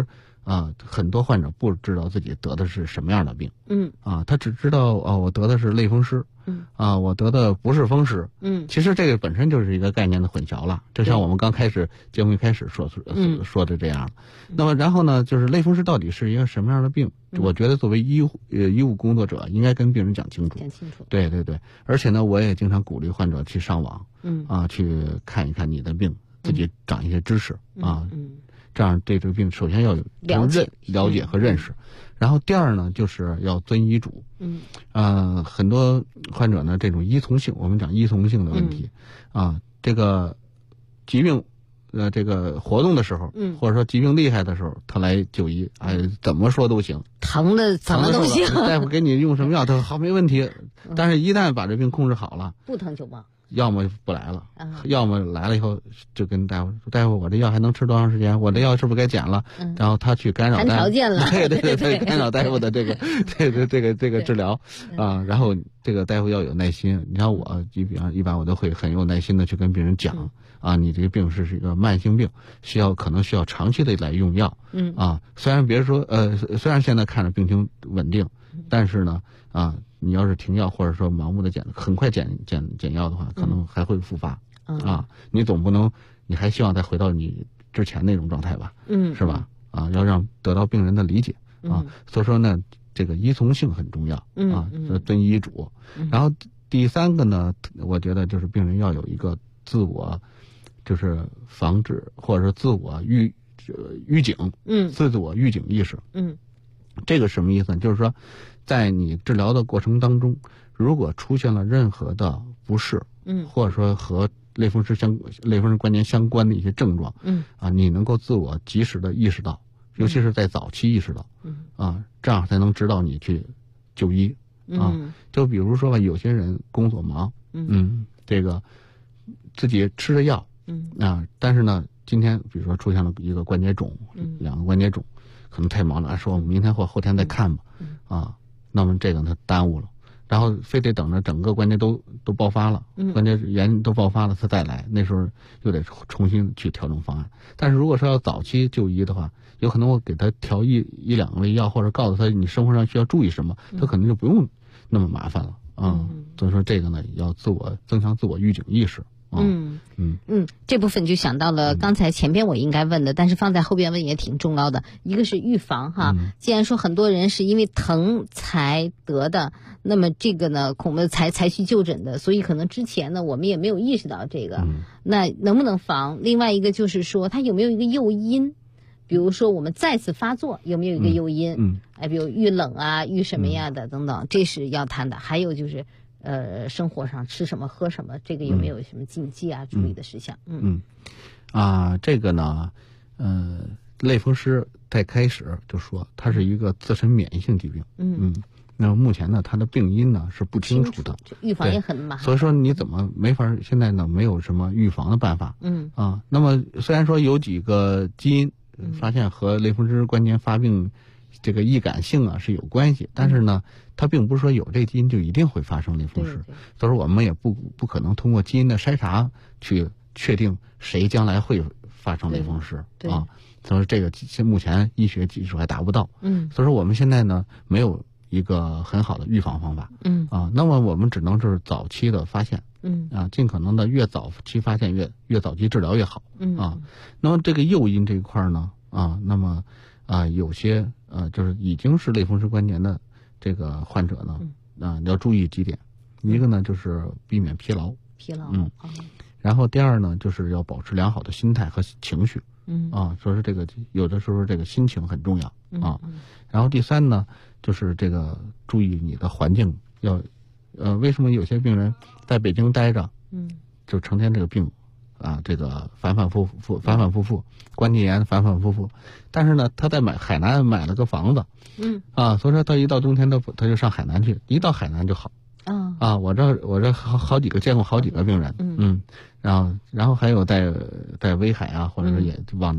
很多患者不知道自己得的是什么样的病。他只知道我得的是类风湿。我得的不是风湿。其实这个本身就是一个概念的混淆了，就像我们刚开始节目一开始说的这样。那么然后呢，就是类风湿到底是一个什么样的病？我觉得作为医务工作者，应该跟病人讲清楚。对对对，而且呢，我也经常鼓励患者去上网，去看一看你的病，自己长一些知识这样对这个病首先要有了解和认识。然后第二呢，就是要遵医嘱。很多患者呢，这种依从性，我们讲依从性的问题这个疾病这个活动的时候，或者说疾病厉害的时候，他来就医，怎么说都行， 疼的怎么都行， 大夫给你用什么药，他说好没问题。但是一旦把这病控制好了， 不疼就忘。 要么不来了，要么来了以后就跟大夫说，大夫我这药还能吃多长时间？我这药是不是该减了？然后他去干扰谈条件了， 对，干扰大夫的这个治疗然后这个大夫要有耐心。你看我一般我都会很有耐心的去跟病人讲你这个病是一个慢性病，可能需要长期的来用药。虽然别说虽然现在看着病情稳定，但是呢你要是停药或者说盲目的很快减药的话，可能还会复发。你总不能你还希望再回到你之前那种状态吧？是吧？要让得到病人的理解所以说呢，这个依从性很重要遵医嘱。然后第三个呢，我觉得就是病人要有一个自我就是防止或者是自我预警自我预警意识。这个什么意思呢？就是说在你治疗的过程当中，如果出现了任何的不适或者说和类风湿关节相关的一些症状你能够自我及时的意识到，尤其是在早期意识到这样才能指导你去就医就比如说吧，有些人工作忙这个自己吃着药但是呢今天比如说出现了一个关节肿两个关节肿，可能太忙了，说我们明天或后天再看吧那么这个他耽误了，然后非得等着整个关节都爆发了，关节炎都爆发了他再来，那时候又得重新去调整方案。但是如果说要早期就医的话，有可能我给他调一两味药，或者告诉他你生活上需要注意什么，他可能就不用那么麻烦了所以说这个呢，要增强自我预警意识。 这部分就想到了刚才前边我应该问的，但是放在后边问也挺重要的。一个是预防既然说很多人是因为疼才得的，那么这个呢恐怕才去就诊的，所以可能之前呢我们也没有意识到这个。那能不能防？另外一个就是说他有没有一个诱因，比如说我们再次发作有没有一个诱因比如遇冷遇什么样的等等，这是要谈的。还有就是生活上吃什么喝什么，这个有没有什么禁忌注意的事项？ 这个呢类风湿在开始就说它是一个自身免疫性疾病那目前呢它的病因呢是不清楚的， 预防也很麻烦， 所以说你怎么没法，现在呢没有什么预防的办法那么虽然说有几个基因发现和类风湿关节发病这个易感性是有关系，但是呢它并不是说有这基因就一定会发生类风湿，所以说我们也不可能通过基因的筛查去确定谁将来会发生类风湿所以说这个目前医学技术还达不到所以说我们现在呢没有一个很好的预防方法那么我们只能是早期的发现尽可能的越早期发现越早期治疗越好那么这个诱因这一块呢那么有些就是已经是类风湿关节的这个患者呢要注意几点。一个呢就是避免疲劳然后第二呢就是要保持良好的心态和情绪说是这个有的时候这个心情很重要然后第三呢就是这个注意你的环境，要为什么有些病人在北京待着就成天这个病这个反反复复关节炎反反复复，但是呢他在海南买了个房子所以说他一到冬天他就上海南去，一到海南就好我这好几个见过好几个病人然后还有在威海或者是也往南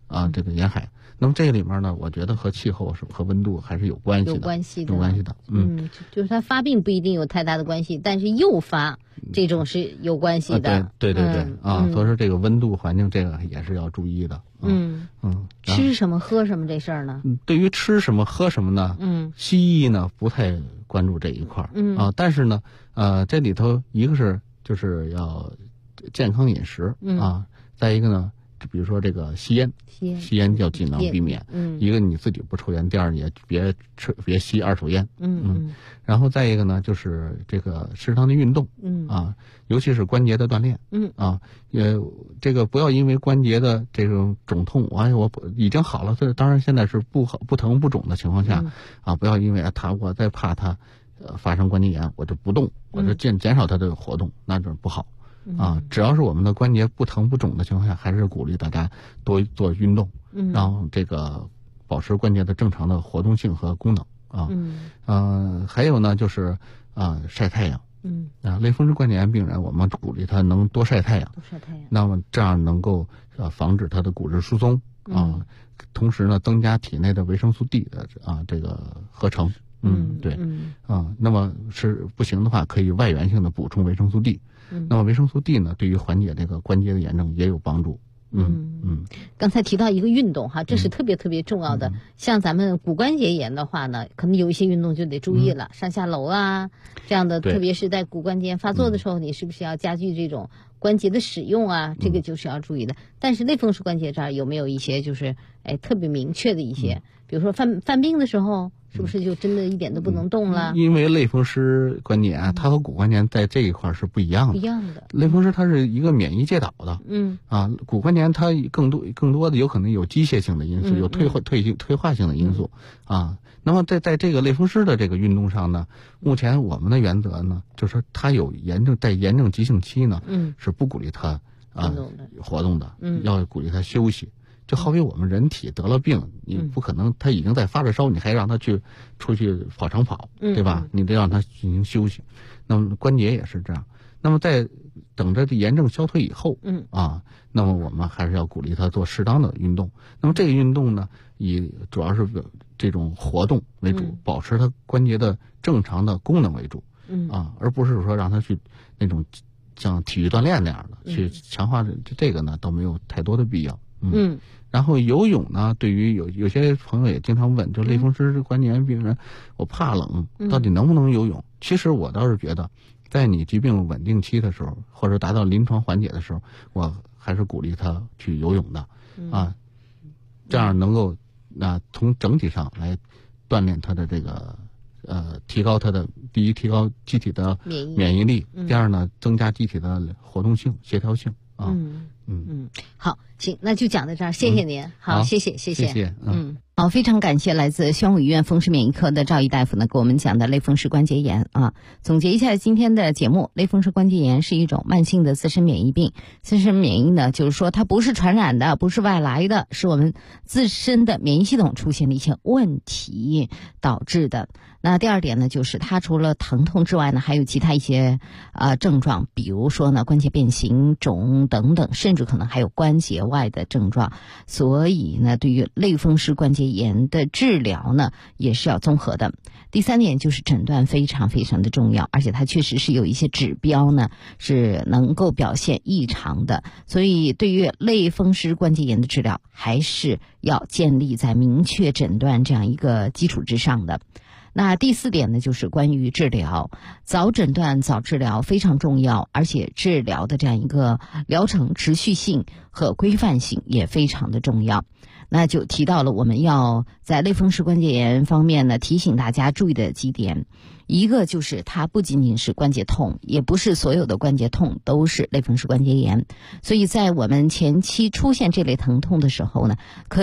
这个沿海。那么这个里面呢，我觉得和气候和温度还是有关系的，有关系的。 就是它发病不一定有太大的关系，但是诱发这种是有关系的。 对所以说这个温度环境这个也是要注意的。 吃什么喝什么这事儿呢？ 对于吃什么喝什么呢？西医呢不太关注这一块儿。但是呢，这里头一个是就是要健康饮食再一个呢，就比如说这个吸烟要尽量避免。一个你自己不抽烟，第二也别吸二手烟。然后再一个呢，就是这个适当的运动。尤其是关节的锻炼。这个不要因为关节的这种肿痛，我已经好了，这当然现在是不疼不肿的情况下不要因为我再怕它发生关节炎，我就不动，我就减少它的活动，那就是不好。只要是我们的关节不疼不肿的情况下，还是鼓励大家多做运动，让这个保持关节的正常的活动性和功能。还有呢，就是晒太阳。类风湿关节炎病人，我们鼓励他能多晒太阳，那么这样能够防止他的骨质疏松同时呢，增加体内的维生素 D 的这个合成。那么是不行的话，可以外源性的补充维生素 D。那么维生素 D 呢，对于缓解这个关节的炎症也有帮助。 刚才提到一个运动这是特别特别重要的。像咱们骨关节炎的话呢，可能有一些运动就得注意了，上下楼这样的，特别是在骨关节发作的时候，你是不是要加剧这种关节的使用这个就是要注意的。但是类风湿关节这儿有没有一些就是特别明确的一些，比如说犯病的时候，是不是就真的一点都不能动了？ 因为类风湿关节它和骨关节在这一块是不一样的。类风湿它是一个免疫介导的。骨关节它更多的有可能有机械性的因素，有退化性的因素。那么在这个类风湿的这个运动上呢，目前我们的原则呢，就是说它有在炎症急性期呢，是不鼓励它活动的，要鼓励它休息。就好比我们人体得了病，你不可能他已经在发着烧，你还让他出去跑长跑，对吧？你得让他进行休息。那么关节也是这样。那么在等着炎症消退以后，那么我们还是要鼓励他做适当的运动。那么这个运动呢，以主要是这种活动为主，保持他关节的正常的功能为主，而不是说让他去那种像体育锻炼那样的去强化这个呢，都没有太多的必要。然后游泳呢，对于有些朋友也经常问，就类风湿关节炎病人，我怕冷，到底能不能游泳？其实我倒是觉得，在你疾病稳定期的时候，或者达到临床缓解的时候，我还是鼓励他去游泳的。这样能够从整体上来锻炼他的这个提高他的第一，提高机体的免疫力；第二呢，增加机体的活动性、协调性。 好，行，那就讲到这儿，谢谢您。好，谢谢。好，非常感谢来自宣武医院风湿免疫科的赵毅大夫呢，给我们讲的类风湿关节炎总结一下今天的节目，类风湿关节炎是一种慢性的自身免疫病。自身免疫呢，就是说它不是传染的，不是外来的，是我们自身的免疫系统出现了一些问题导致的。那第二点呢，就是它除了疼痛之外呢，还有其他一些症状，比如说呢关节变形、肿等等，甚至可能还有关节外的症状。所以呢，对于类风湿关节炎的治疗呢，也是要综合的。第三点就是诊断非常非常的重要，而且它确实是有一些指标呢是能够表现异常的。所以对于类风湿关节炎的治疗，还是要建立在明确诊断这样一个基础之上的。那第四点呢，就是关于治疗，早诊断早治疗非常重要，而且治疗的这样一个疗程持续性和规范性也非常的重要。那就提到了我们要在类风湿关节炎方面呢，提醒大家注意的几点。一个就是它不仅仅是关节痛，也不是所有的关节痛都是类风湿关节炎，所以在我们前期出现这类疼痛的时候呢，可以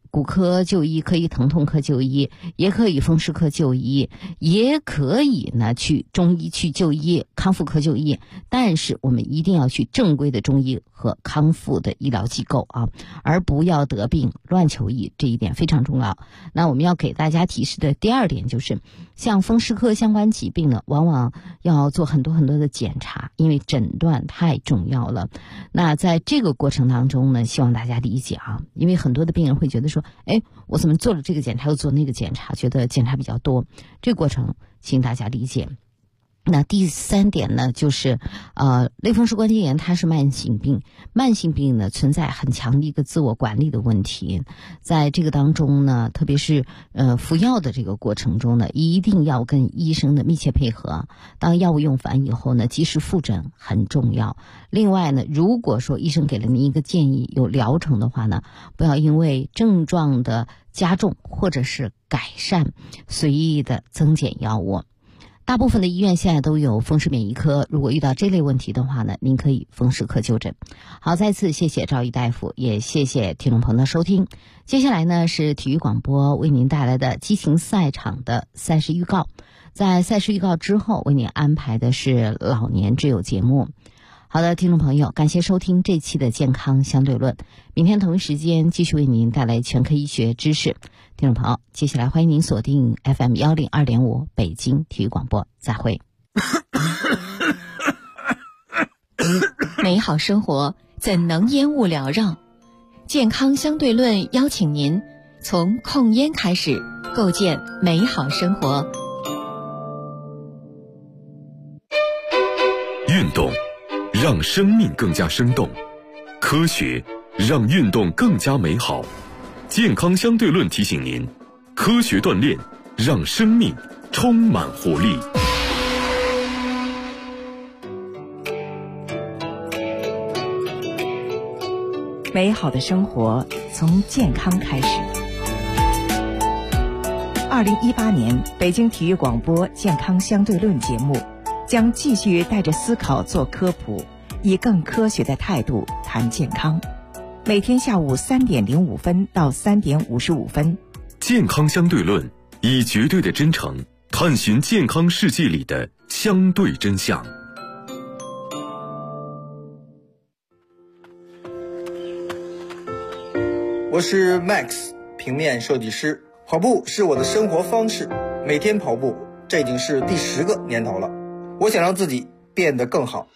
骨科就医，可以疼痛科就医，也可以风湿科就医，也可以呢去中医去就医，康复科就医。但是我们一定要去正规的中医和康复的医疗机构啊，而不要得病乱求医，这一点非常重要。那我们要给大家提示的第二点就是，像风湿科相关疾病呢，往往要做很多的检查，因为诊断太重要了。那在这个过程当中呢，希望大家理解啊，因为很多的病人会觉得说，我怎么做了这个检查又做那个检查，觉得检查比较多，这个过程请大家理解。那第三点呢，就是类风湿关节炎它是慢性病，慢性病呢存在很强的一个自我管理的问题，在这个当中呢，特别是服药的这个过程中呢，一定要跟医生的密切配合，当药物用完以后呢，及时复诊很重要。另外呢，如果说医生给了您一个建议有疗程的话呢，不要因为症状的加重或者是改善随意的增减药物。大部分的医院现在都有风湿免疫科，如果遇到这类问题的话呢，您可以风湿科就诊。好，再次谢谢赵毅大夫，也谢谢听众朋友的收听。接下来呢是体育广播为您带来的激情赛场的赛事预告，在赛事预告之后为您安排的是老年之友节目。好的，听众朋友，感谢收听这期的健康相对论，明天同一时间继续为您带来全科医学知识。听众朋友，接下来欢迎您锁定 FM 102.5北京体育广播，再会。 美好生活怎能烟雾缭绕？健康相对论邀请您从控烟开始，构建美好生活。 运动让生命更加生动，科学让运动更加美好。健康相对论提醒您，科学锻炼让生命充满活力。 美好的生活从健康开始。2018年北京体育广播健康相对论节目将继续带着思考做科普，以更科学的态度谈健康。每天下午3点05分到3点55分， 健康相对论以绝对的真诚探寻健康世界里的相对真相。 我是 Max， 平面设计师。跑步是我的生活方式，每天跑步，这已经是第10个年头了。我想让自己变得更好。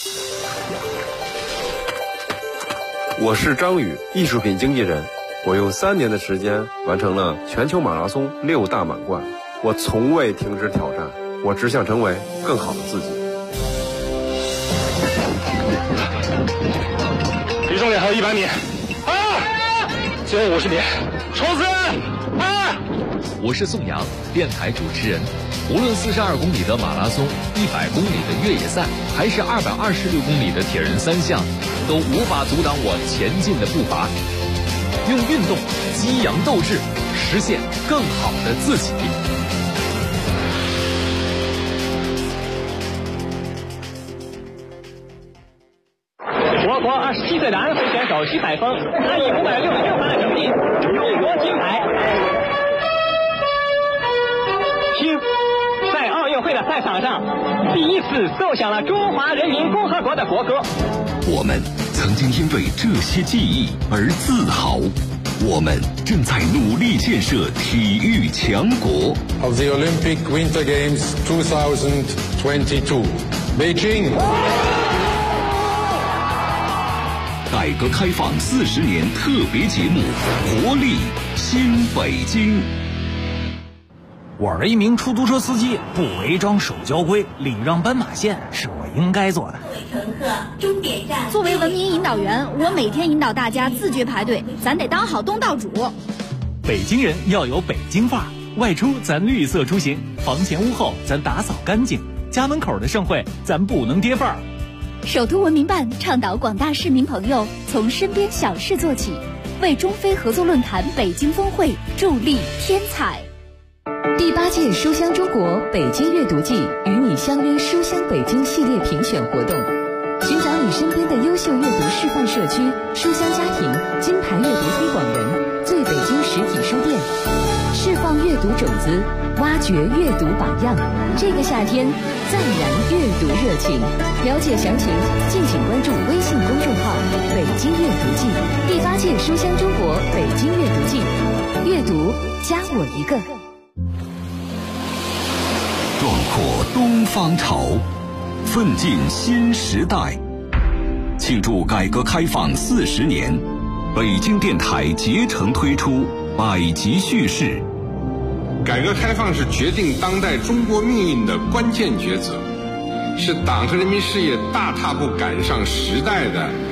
我是张宇，艺术品经纪人。我用3年的时间完成了全球马拉松6大满贯。我从未停止挑战，我只想成为更好的自己。 离终点还有100米，最后50米，冲刺我是宋阳，电台主持人。无论42公里的马拉松、100公里的越野赛，还是226公里的铁人3项，都无法阻挡我前进的步伐。用运动激扬斗志，实现更好的自己。 我国27岁的安徽选手徐海峰，他以566分的成绩勇夺金牌。听，在奥运会的赛场上，第一次奏响了中华人民共和国的国歌。 我们曾经因为这些记忆而自豪，我们正在努力建设体育强国。 Of the Olympic Winter Games 2022, Beijing。 改革开放40年特别节目，活力新北京。 我是一名出租车司机，不违章守交规，礼让斑马线是我应该做的。 乘客，终点站。作为文明引导员，我每天引导大家自觉排队，咱得当好东道主。 北京人要有北京范儿，外出咱绿色出行，房前屋后咱打扫干净，家门口的盛会咱不能跌份儿。 首都文明办倡导广大市民朋友从身边小事做起，为中非合作论坛北京峰会助力添彩。 第8届书香中国北京阅读季与你相约书香北京系列评选活动，寻找你身边的优秀阅读示范社区、书香家庭、金牌阅读推广人， 最北京实体书店，释放阅读种子，挖掘阅读榜样。这个夏天，再燃阅读热情。了解详情，敬请关注微信公众号“北京阅读季”第8届书香中国北京阅读季，阅读加我一个。 壮阔东方潮，奋进新时代。庆祝改革开放40年，北京电台竭诚推出百集叙事。 改革开放是决定当代中国命运的关键抉择，是党和人民事业大踏步赶上时代的